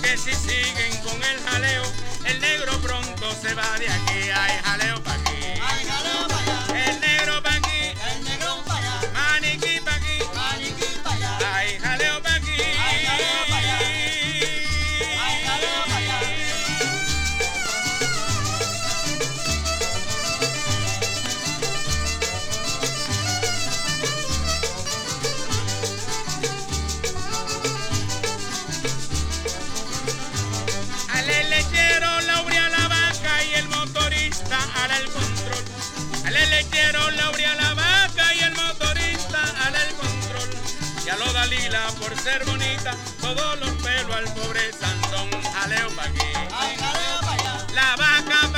que si siguen con el jaleo, el negro pronto se va de aquí. Hay jaleo pa' aquí, Ay, jaleo pa' allá, el negro pa' aquí, el negrón pa' allá, maniquí pa' aquí, maniquí pa' allá, hay jaleo pa' aquí. ay, jaleo pa' allá, ay, jaleo pa' allá. Al lechero la ubria la vaca y el motorista hará el control. Al lechero la ubria la vaca y el motorista hará el control. Y a lo Dalila por ser bonita, todos los pelos al pobre Sansón. Jaleo pa' aquí, Ay, jaleo pa' allá, la vaca